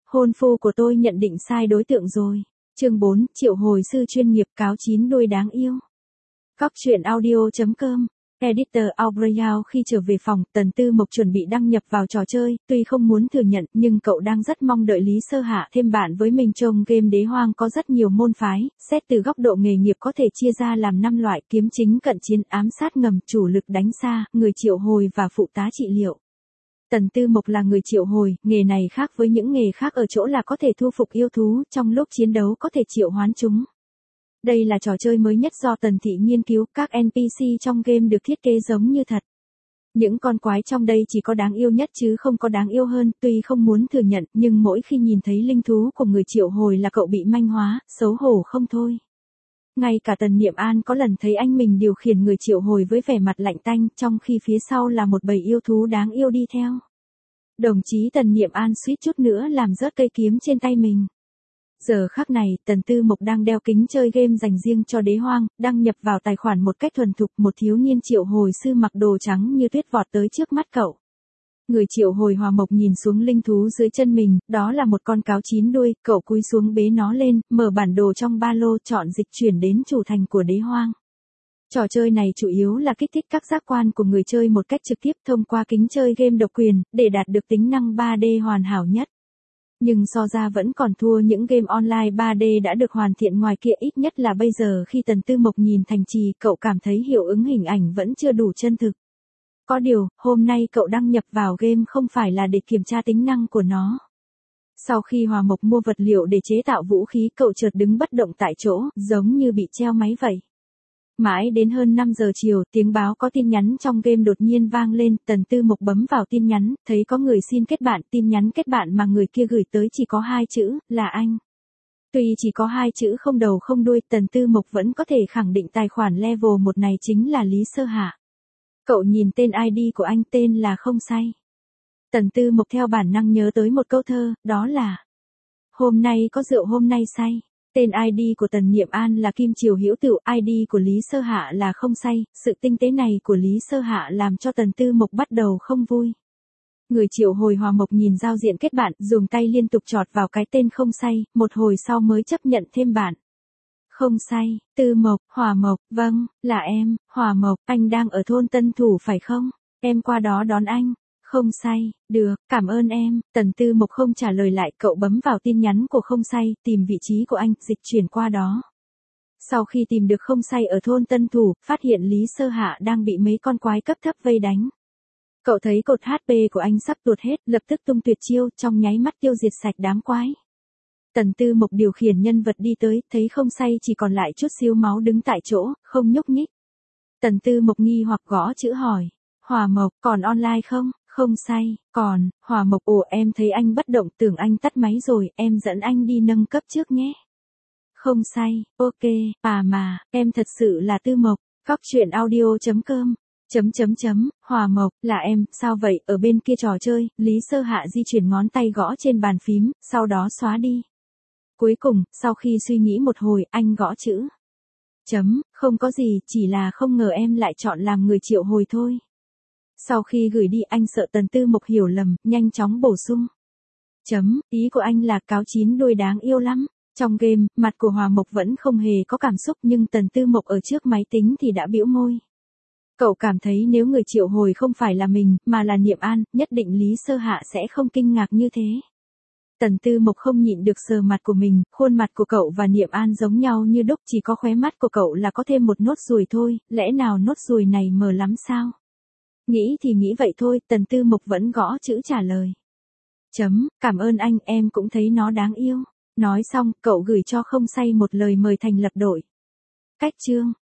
Hôn phu của tôi nhận định sai đối tượng rồi. Chương 4, triệu hồi sư chuyên nghiệp cáo chín đuôi đáng yêu. Góc truyện audio.com. Editor Aubreyal khi trở về phòng, Tần Tư Mộc chuẩn bị đăng nhập vào trò chơi, tuy không muốn thừa nhận nhưng cậu đang rất mong đợi Lý Sơ Hạ thêm bạn với mình. Trong game Đế Hoang có rất nhiều môn phái, xét từ góc độ nghề nghiệp có thể chia ra làm 5 loại: kiếm chính, cận chiến, ám sát ngầm, chủ lực đánh xa, người triệu hồi và phụ tá trị liệu. Tần Tư Mộc là người triệu hồi, nghề này khác với những nghề khác ở chỗ là có thể thu phục yêu thú, trong lúc chiến đấu có thể triệu hoán chúng. Đây là trò chơi mới nhất do Tần Thị nghiên cứu, các NPC trong game được thiết kế giống như thật. Những con quái trong đây chỉ có đáng yêu nhất chứ không có đáng yêu hơn, tuy không muốn thừa nhận, nhưng mỗi khi nhìn thấy linh thú của người triệu hồi là cậu bị manh hóa, xấu hổ không thôi. Ngay cả Tần Niệm An có lần thấy anh mình điều khiển người triệu hồi với vẻ mặt lạnh tanh, trong khi phía sau là một bầy yêu thú đáng yêu đi theo. Đồng chí Tần Niệm An suýt chút nữa làm rớt cây kiếm trên tay mình. Giờ khắc này, Tần Tư Mộc đang đeo kính chơi game dành riêng cho Đế Hoang, đăng nhập vào tài khoản một cách thuần thục. Một thiếu niên triệu hồi sư mặc đồ trắng như tuyết vọt tới trước mắt cậu. Người triệu hồi Hòa Mộc nhìn xuống linh thú dưới chân mình, đó là một con cáo chín đuôi, cậu cúi xuống bế nó lên, mở bản đồ trong ba lô, chọn dịch chuyển đến chủ thành của Đế Hoang. Trò chơi này chủ yếu là kích thích các giác quan của người chơi một cách trực tiếp thông qua kính chơi game độc quyền, để đạt được tính năng 3D hoàn hảo nhất. Nhưng so ra vẫn còn thua những game online 3D đã được hoàn thiện ngoài kia, ít nhất là bây giờ khi Tần Tư Mộc nhìn thành trì, cậu cảm thấy hiệu ứng hình ảnh vẫn chưa đủ chân thực. Có điều, hôm nay cậu đăng nhập vào game không phải là để kiểm tra tính năng của nó. Sau khi Hòa Mộc mua vật liệu để chế tạo vũ khí, cậu chợt đứng bất động tại chỗ, giống như bị treo máy vậy. Mãi đến hơn 5 giờ chiều, tiếng báo có tin nhắn trong game đột nhiên vang lên, Tần Tư Mộc bấm vào tin nhắn, thấy có người xin kết bạn, tin nhắn kết bạn mà người kia gửi tới chỉ có 2 chữ, là anh. Tuy chỉ có 2 chữ không đầu không đuôi, Tần Tư Mộc vẫn có thể khẳng định tài khoản level 1 này chính là Lý Sơ Hạ. Cậu nhìn tên ID của anh, tên là Không Say. Tần Tư Mộc theo bản năng nhớ tới một câu thơ, đó là: hôm nay có rượu hôm nay say. Tên ID của Tần Niệm An là Kim Triều Hữu Tựu, ID của Lý Sơ Hạ là Không Say. Sự tinh tế này của Lý Sơ Hạ làm cho Tần Tư Mộc bắt đầu không vui. Người triệu hồi Hòa Mộc nhìn giao diện kết bạn, dùng tay liên tục chọt vào cái tên Không Say, một hồi sau mới chấp nhận thêm bạn. Không Say, Tư Mộc, Hòa Mộc, vâng, là em, Hòa Mộc, anh đang ở thôn Tân Thủ phải không? Em qua đó đón anh. Không Say, được, cảm ơn em. Tần Tư Mộc không trả lời lại, cậu bấm vào tin nhắn của Không Say, tìm vị trí của anh, dịch chuyển qua đó. Sau khi tìm được Không Say ở thôn Tân Thủ, phát hiện Lý Sơ Hạ đang bị mấy con quái cấp thấp vây đánh. Cậu thấy cột HP của anh sắp tuột hết, lập tức tung tuyệt chiêu, trong nháy mắt tiêu diệt sạch đám quái. Tần Tư Mộc điều khiển nhân vật đi tới, thấy Không Say chỉ còn lại chút xíu máu đứng tại chỗ, không nhúc nhích. Tần Tư Mộc nghi hoặc gõ chữ hỏi: Hòa Mộc, còn online không? Không Say, còn. Hòa Mộc: ồ, em thấy anh bất động, tưởng anh tắt máy rồi, em dẫn anh đi nâng cấp trước nhé. Không Say, ok, mà, em thật sự là Tư Mộc. Góc truyện audio.com. Hòa Mộc, là em, sao vậy? Ở bên kia trò chơi, Lý Sơ Hạ di chuyển ngón tay gõ trên bàn phím, sau đó xóa đi. Cuối cùng, sau khi suy nghĩ một hồi, anh gõ chữ. Không có gì, chỉ là không ngờ em lại chọn làm người triệu hồi thôi. Sau khi gửi đi, anh sợ Tần Tư Mộc hiểu lầm, nhanh chóng bổ sung. Ý của anh là cáo chín đuôi đáng yêu lắm. Trong game, mặt của Hòa Mộc vẫn không hề có cảm xúc, nhưng Tần Tư Mộc ở trước máy tính thì đã bĩu môi. Cậu cảm thấy nếu người triệu hồi không phải là mình, mà là Niệm An, nhất định Lý Sơ Hạ sẽ không kinh ngạc như thế. Tần Tư Mộc không nhịn được sờ mặt của mình, khuôn mặt của cậu và Niệm An giống nhau như đúc, chỉ có khóe mắt của cậu là có thêm một nốt ruồi thôi, lẽ nào nốt ruồi này mờ lắm sao? Nghĩ thì nghĩ vậy thôi, Tần Tư Mộc vẫn gõ chữ trả lời. Cảm ơn anh, em cũng thấy nó đáng yêu. Nói xong, cậu gửi cho Không Say một lời mời thành lập đội. Cách chương.